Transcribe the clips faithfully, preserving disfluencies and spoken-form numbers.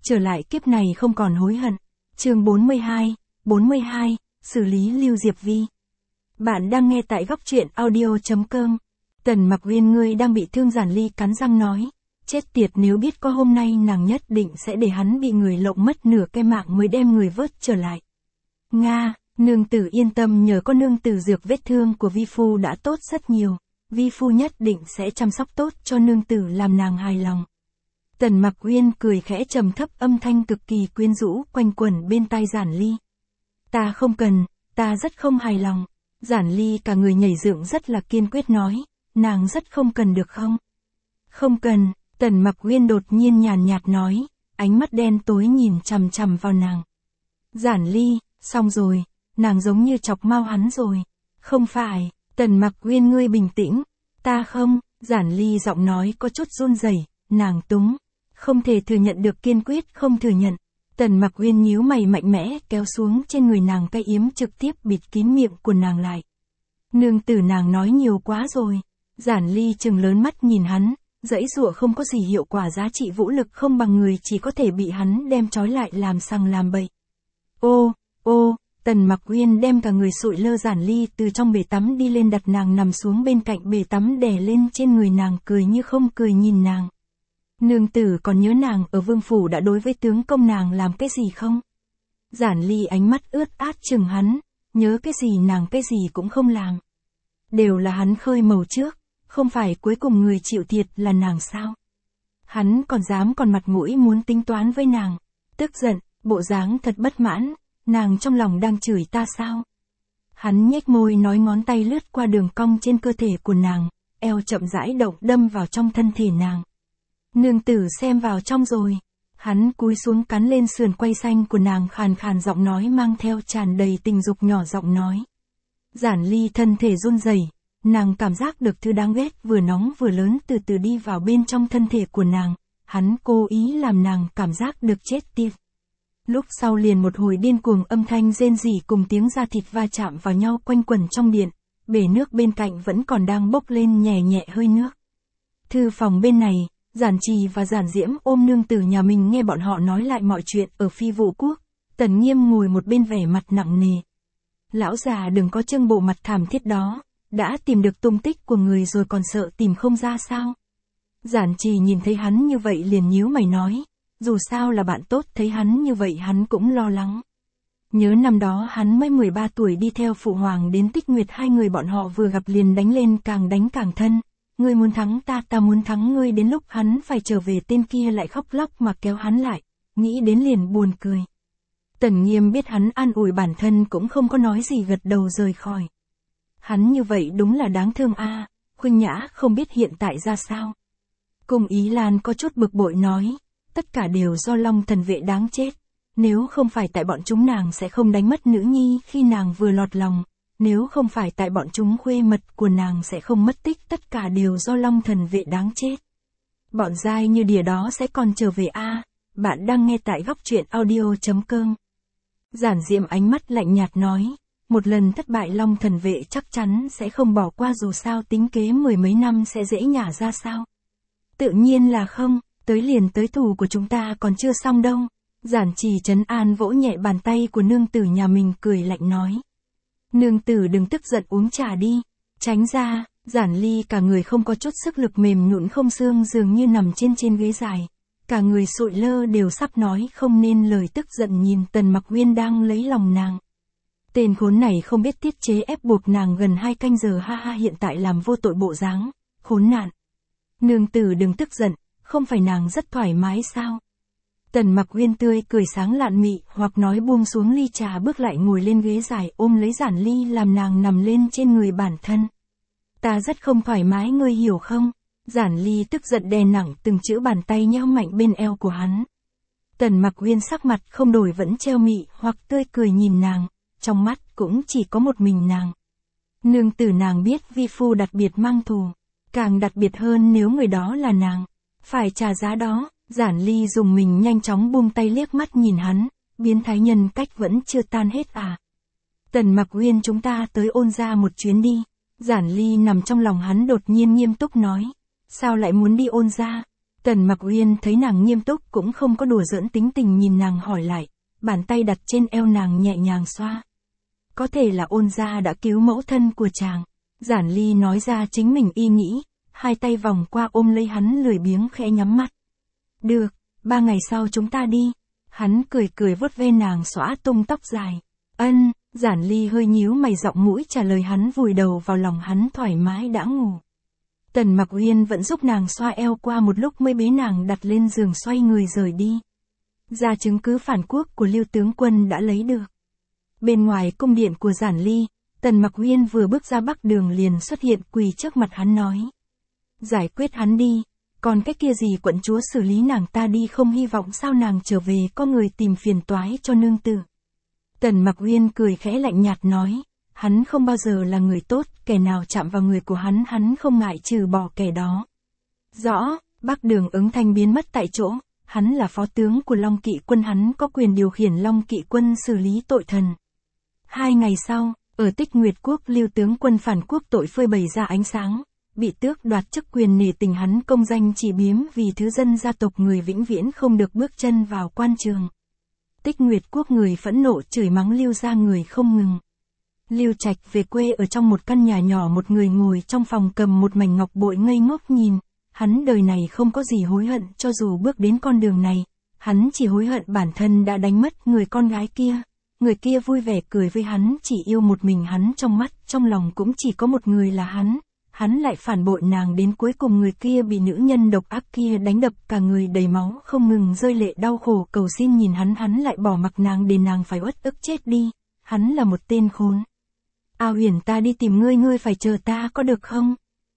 trở lại kiếp này không còn hối hận. Chương bốn mươi hai, bốn mươi hai, xử lý Lưu Diệp Vi. Bạn đang nghe tại góc truyện audio chấm com. Tần Mặc Uyên ngươi đang bị thương. Giản Ly cắn răng nói, chết tiệt, nếu biết có hôm nay nàng nhất định sẽ để hắn bị người lộng mất nửa cái mạng mới đem người vớt trở lại. Nga, nương tử yên tâm, nhờ có nương tử dược vết thương của vi phu đã tốt rất nhiều. Vi phu nhất định sẽ chăm sóc tốt cho nương tử làm nàng hài lòng. Tần Mặc Uyên cười khẽ trầm thấp, âm thanh cực kỳ quyến rũ quanh quẩn bên tai Giản Ly. Ta không cần, ta rất không hài lòng. Giản Ly cả người nhảy dựng rất là kiên quyết nói, nàng rất không cần được không? Không cần, Tần Mặc Uyên đột nhiên nhàn nhạt nói, ánh mắt đen tối nhìn chằm chằm vào nàng. Giản Ly, xong rồi, nàng giống như chọc mau hắn rồi. Không phải, Tần Mặc Uyên ngươi bình tĩnh, ta không. Giản Ly giọng nói có chút run rẩy, nàng túng, không thể thừa nhận được, kiên quyết không thừa nhận. Tần Mặc Uyên nhíu mày mạnh mẽ kéo xuống trên người nàng cái yếm, trực tiếp bịt kín miệng của nàng lại. Nương tử, nàng nói nhiều quá rồi. Giản Ly trừng lớn mắt nhìn hắn, giãy giụa không có gì hiệu quả, giá trị vũ lực không bằng người, chỉ có thể bị hắn đem trói lại làm sằng làm bậy. Ô, ô, Tần Mặc Uyên đem cả người sụi lơ Giản Ly từ trong bể tắm đi lên, đặt nàng nằm xuống bên cạnh bể tắm, đè lên trên người nàng, cười như không cười nhìn nàng. Nương tử còn nhớ nàng ở vương phủ đã đối với tướng công nàng làm cái gì không? Giản Ly ánh mắt ướt át chừng hắn, nhớ cái gì, nàng cái gì cũng không làm. Đều là hắn khơi màu trước, không phải cuối cùng người chịu thiệt là nàng sao? Hắn còn dám còn mặt mũi muốn tính toán với nàng, tức giận, bộ dáng thật bất mãn, nàng trong lòng đang chửi ta sao? Hắn nhếch môi nói, ngón tay lướt qua đường cong trên cơ thể của nàng, eo chậm rãi động đâm vào trong thân thể nàng. Nương tử xem vào trong rồi. Hắn cúi xuống cắn lên sườn quai xanh của nàng, khàn khàn giọng nói mang theo tràn đầy tình dục nhỏ giọng nói. Giản Ly thân thể run rẩy, nàng cảm giác được thứ đáng ghét vừa nóng vừa lớn từ từ đi vào bên trong thân thể của nàng, hắn cố ý làm nàng cảm giác được chết tiệt. Lúc sau liền một hồi điên cuồng âm thanh rên rỉ cùng tiếng da thịt va chạm vào nhau quanh quẩn trong điện, bể nước bên cạnh vẫn còn đang bốc lên nhẹ nhẹ hơi nước. Thư phòng bên này, Giản Trì và Giản Diễm ôm nương tử nhà mình nghe bọn họ nói lại mọi chuyện ở Phi Vũ Quốc. Tần Nghiêm ngồi một bên vẻ mặt nặng nề. Lão già đừng có trưng bộ mặt thảm thiết đó, đã tìm được tung tích của người rồi còn sợ tìm không ra sao? Giản Trì nhìn thấy hắn như vậy liền nhíu mày nói, dù sao là bạn tốt, thấy hắn như vậy hắn cũng lo lắng. Nhớ năm đó hắn mới mười ba tuổi đi theo phụ hoàng đến Tích Nguyệt, hai người bọn họ vừa gặp liền đánh lên, càng đánh càng thân. Ngươi muốn thắng ta, ta muốn thắng ngươi, đến lúc hắn phải trở về tên kia lại khóc lóc mà kéo hắn lại, nghĩ đến liền buồn cười. Tần Nghiêm biết hắn an ủi bản thân cũng không có nói gì, gật đầu rời khỏi. Hắn như vậy đúng là đáng thương a. À, Khuynh Nhã không biết hiện tại ra sao. Cung Ý Lan có chút bực bội nói, tất cả đều do Long Thần Vệ đáng chết, nếu không phải tại bọn chúng nàng sẽ không đánh mất nữ nhi khi nàng vừa lọt lòng. Nếu không phải tại bọn chúng khuê mật của nàng sẽ không mất tích, tất cả đều do Long Thần Vệ đáng chết. Bọn dai như đỉa đó sẽ còn trở về a. À, bạn đang nghe tại góc truyện audio chấm com. Giản Diễm ánh mắt lạnh nhạt nói, một lần thất bại Long Thần Vệ chắc chắn sẽ không bỏ qua, dù sao tính kế mười mấy năm sẽ dễ nhả ra sao? Tự nhiên là không, tới liền tới, thù của chúng ta còn chưa xong đâu. Giản Trì trấn an vỗ nhẹ bàn tay của nương tử nhà mình, cười lạnh nói. Nương tử đừng tức giận, uống trà đi. Tránh ra. Giản Ly cả người không có chút sức lực, mềm nhũn không xương, dường như nằm trên trên ghế dài. Cả người sụi lơ, đều sắp nói không nên lời, tức giận nhìn Tần Mặc Uyên đang lấy lòng nàng. Tên khốn này không biết tiết chế, ép buộc nàng gần hai canh giờ, ha ha, hiện tại làm vô tội bộ dáng, khốn nạn. Nương tử đừng tức giận, không phải nàng rất thoải mái sao? Tần Mặc Uyên tươi cười sáng lạn mị, hoặc nói buông xuống ly trà, bước lại ngồi lên ghế dài, ôm lấy Giản Ly làm nàng nằm lên trên người bản thân. Ta rất không thoải mái, ngươi hiểu không? Giản Ly tức giận đè nặng từng chữ, bàn tay nhéo mạnh bên eo của hắn. Tần Mặc Uyên sắc mặt không đổi vẫn treo mị hoặc tươi cười nhìn nàng, trong mắt cũng chỉ có một mình nàng. Nương tử nàng biết vi phu đặc biệt mang thù, càng đặc biệt hơn nếu người đó là nàng, phải trả giá đó. Giản Ly dùng mình nhanh chóng buông tay, liếc mắt nhìn hắn, biến thái nhân cách vẫn chưa tan hết à? Tần Mặc Uyên, chúng ta tới Ôn gia một chuyến đi. Giản Ly nằm trong lòng hắn, đột nhiên nghiêm túc nói. Sao lại muốn đi Ôn gia? Tần Mặc Uyên thấy nàng nghiêm túc cũng không có đùa giỡn tính tình nhìn nàng hỏi lại, bàn tay đặt trên eo nàng nhẹ nhàng xoa. Có thể là Ôn gia đã cứu mẫu thân của chàng. Giản Ly nói ra chính mình ý nghĩ, hai tay vòng qua ôm lấy hắn lười biếng khẽ nhắm mắt. Được, ba ngày sau chúng ta đi. Hắn cười cười vuốt ve nàng xõa tung tóc dài. Ân, Giản Ly hơi nhíu mày giọng mũi trả lời hắn vùi đầu vào lòng hắn thoải mái đã ngủ. Tần Mặc Uyên vẫn giúp nàng xoa eo qua một lúc mới bế nàng đặt lên giường xoay người rời đi. Ra chứng cứ phản quốc của Lưu tướng quân đã lấy được. Bên ngoài cung điện của Giản Ly, Tần Mặc Uyên vừa bước ra bắc đường liền xuất hiện quỳ trước mặt hắn nói. Giải quyết hắn đi, còn cái kia gì quận chúa xử lý nàng ta đi không hy vọng sao nàng trở về có người tìm phiền toái cho nương tử. Tần Mặc Uyên cười khẽ lạnh nhạt nói, hắn không bao giờ là người tốt, kẻ nào chạm vào người của hắn hắn không ngại trừ bỏ kẻ đó. Rõ, bắc đường ứng thanh biến mất tại chỗ, hắn là phó tướng của Long Kỵ quân, hắn có quyền điều khiển Long Kỵ quân xử lý tội thần. Hai ngày sau, ở Tích Nguyệt Quốc Lưu tướng quân phản quốc tội phơi bày ra ánh sáng, bị tước đoạt chức quyền nể tình hắn công danh chỉ biếm vì thứ dân gia tộc người vĩnh viễn không được bước chân vào quan trường. Tích Nguyệt Quốc người phẫn nộ chửi mắng Lưu gia người không ngừng. Lưu Trạch về quê ở trong một căn nhà nhỏ, một người ngồi trong phòng cầm một mảnh ngọc bội ngây ngốc nhìn, hắn đời này không có gì hối hận cho dù bước đến con đường này, hắn chỉ hối hận bản thân đã đánh mất người con gái kia. Người kia vui vẻ cười với hắn, chỉ yêu một mình hắn, trong mắt, trong lòng cũng chỉ có một người là hắn. Hắn lại phản bội nàng đến cuối cùng người kia bị nữ nhân độc ác kia đánh đập cả người đầy máu không ngừng rơi lệ đau khổ cầu xin nhìn hắn, hắn lại bỏ mặc nàng để nàng phải uất ức chết đi. Hắn là một tên khốn. A Huyền, ta đi tìm ngươi, ngươi phải chờ ta có được không?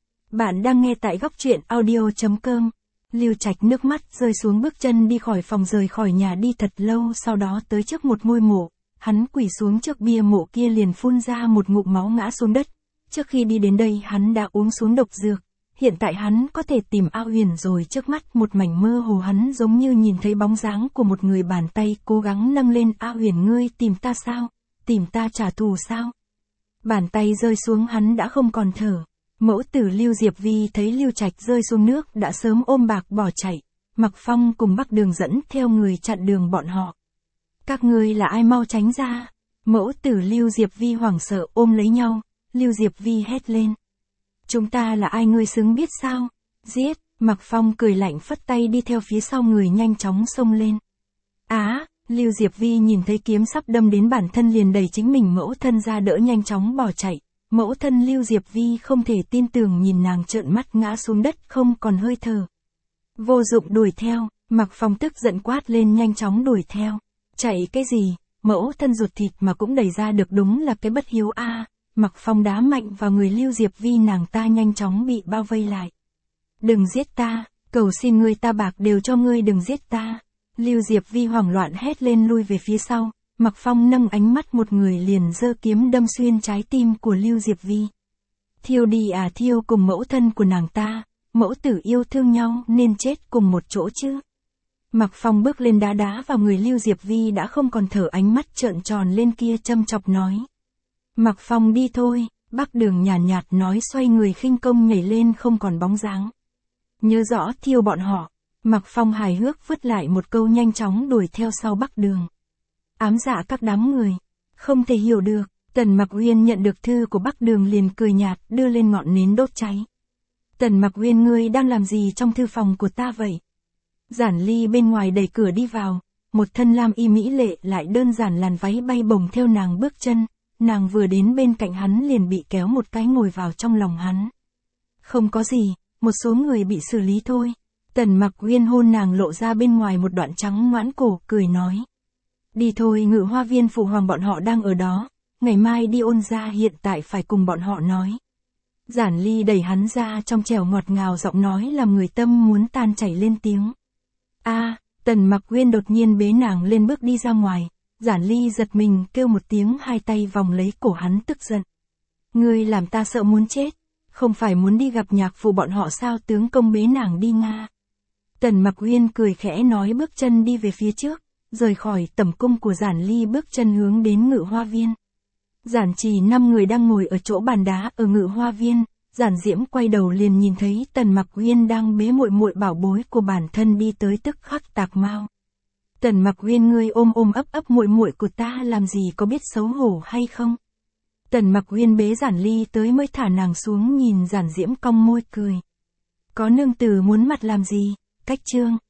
Bạn đang nghe tại góc truyện audio chấm com. Lưu Trạch nước mắt rơi xuống, bước chân đi khỏi phòng, rời khỏi nhà đi thật lâu, sau đó tới trước một ngôi mộ. Hắn quỳ xuống trước bia mộ kia liền phun ra một ngụm máu ngã xuống đất. Trước khi đi đến đây hắn đã uống xuống độc dược. Hiện tại hắn có thể tìm A Huyền rồi, trước mắt một mảnh mơ hồ, hắn giống như nhìn thấy bóng dáng của một người, bàn tay cố gắng nâng lên. A Huyền, ngươi tìm ta sao? Tìm ta trả thù sao? Bàn tay rơi xuống hắn đã không còn thở. Mẫu tử Lưu Diệp Vi thấy Lưu Trạch rơi xuống nước đã sớm ôm bạc bỏ chạy. Mặc Phong cùng Bắc Đường dẫn theo người chặn đường bọn họ. Các ngươi là ai, mau tránh ra. Mẫu tử Lưu Diệp Vi hoảng sợ ôm lấy nhau. Lưu Diệp Vi hét lên. Chúng ta là ai ngươi xứng biết sao? Giết. Mặc Phong cười lạnh phất tay đi theo phía sau người nhanh chóng xông lên. Á, Lưu Diệp Vi nhìn thấy kiếm sắp đâm đến bản thân liền đẩy chính mình mẫu thân ra đỡ nhanh chóng bỏ chạy. Mẫu thân Lưu Diệp Vi không thể tin tưởng nhìn nàng trợn mắt ngã xuống đất không còn hơi thở. Vô dụng, đuổi theo. Mặc Phong tức giận quát lên, nhanh chóng đuổi theo. Chạy cái gì, mẫu thân ruột thịt mà cũng đẩy ra được, đúng là cái bất hiếu a. À. Mặc Phong đá mạnh vào người Lưu Diệp Vi, nàng ta nhanh chóng bị bao vây lại. Đừng giết ta, cầu xin ngươi, ta bạc đều cho ngươi, đừng giết ta. Lưu Diệp Vi hoảng loạn hét lên lui về phía sau. Mặc Phong nâng ánh mắt một người liền giơ kiếm đâm xuyên trái tim của Lưu Diệp Vi. Thiêu đi à, thiêu cùng mẫu thân của nàng ta, mẫu tử yêu thương nhau nên chết cùng một chỗ chứ. Mặc Phong bước lên đá đá vào người Lưu Diệp Vi đã không còn thở, ánh mắt trợn tròn lên kia châm chọc nói. Mặc Phong, đi thôi. Bắc Đường nhàn nhạt, nhạt nói, xoay người khinh công nhảy lên không còn bóng dáng. Nhớ rõ thiêu bọn họ. Mặc Phong hài hước vứt lại một câu nhanh chóng đuổi theo sau Bắc Đường. Ám dạ các đám người. Không thể hiểu được. Tần Mặc Uyên nhận được thư của Bắc Đường liền cười nhạt đưa lên ngọn nến đốt cháy. Tần Mặc Uyên, ngươi đang làm gì trong thư phòng của ta vậy? Giản Ly bên ngoài đẩy cửa đi vào, một thân lam y mỹ lệ lại đơn giản, làn váy bay bồng theo nàng bước chân, nàng vừa đến bên cạnh hắn liền bị kéo một cái ngồi vào trong lòng hắn. Không có gì, một số người bị xử lý thôi. Tần Mặc Uyên hôn nàng lộ ra bên ngoài một đoạn trắng ngoãn cổ, cười nói. Đi thôi, Ngự Hoa Viên phụ hoàng bọn họ đang ở đó, ngày mai đi Ôn gia, hiện tại phải cùng bọn họ nói. Giản Ly đẩy hắn ra, trong trẻo ngọt ngào giọng nói làm người tâm muốn tan chảy lên tiếng. A, à, Tần Mặc Uyên đột nhiên bế nàng lên bước đi ra ngoài. Giản Ly giật mình kêu một tiếng, hai tay vòng lấy cổ hắn tức giận. Ngươi làm ta sợ muốn chết, không phải muốn đi gặp nhạc phụ bọn họ sao? Tướng công bế nàng đi Nga. Tần Mặc Uyên cười khẽ nói, bước chân đi về phía trước, rời khỏi tẩm cung của Giản Ly, bước chân hướng đến Ngự Hoa Viên. Giản Trì năm người đang ngồi ở chỗ bàn đá ở Ngự Hoa Viên, Giản Diễm quay đầu liền nhìn thấy Tần Mặc Uyên đang bế muội muội bảo bối của bản thân đi tới, tức khắc tạc mau. Tần Mặc Uyên, ngươi ôm ôm ấp ấp muội muội của ta làm gì, có biết xấu hổ hay không? Tần Mặc Uyên bế Giản Ly tới mới thả nàng xuống, nhìn Giản Diễm cong môi cười. Có nương tử muốn mặt làm gì, cách trương.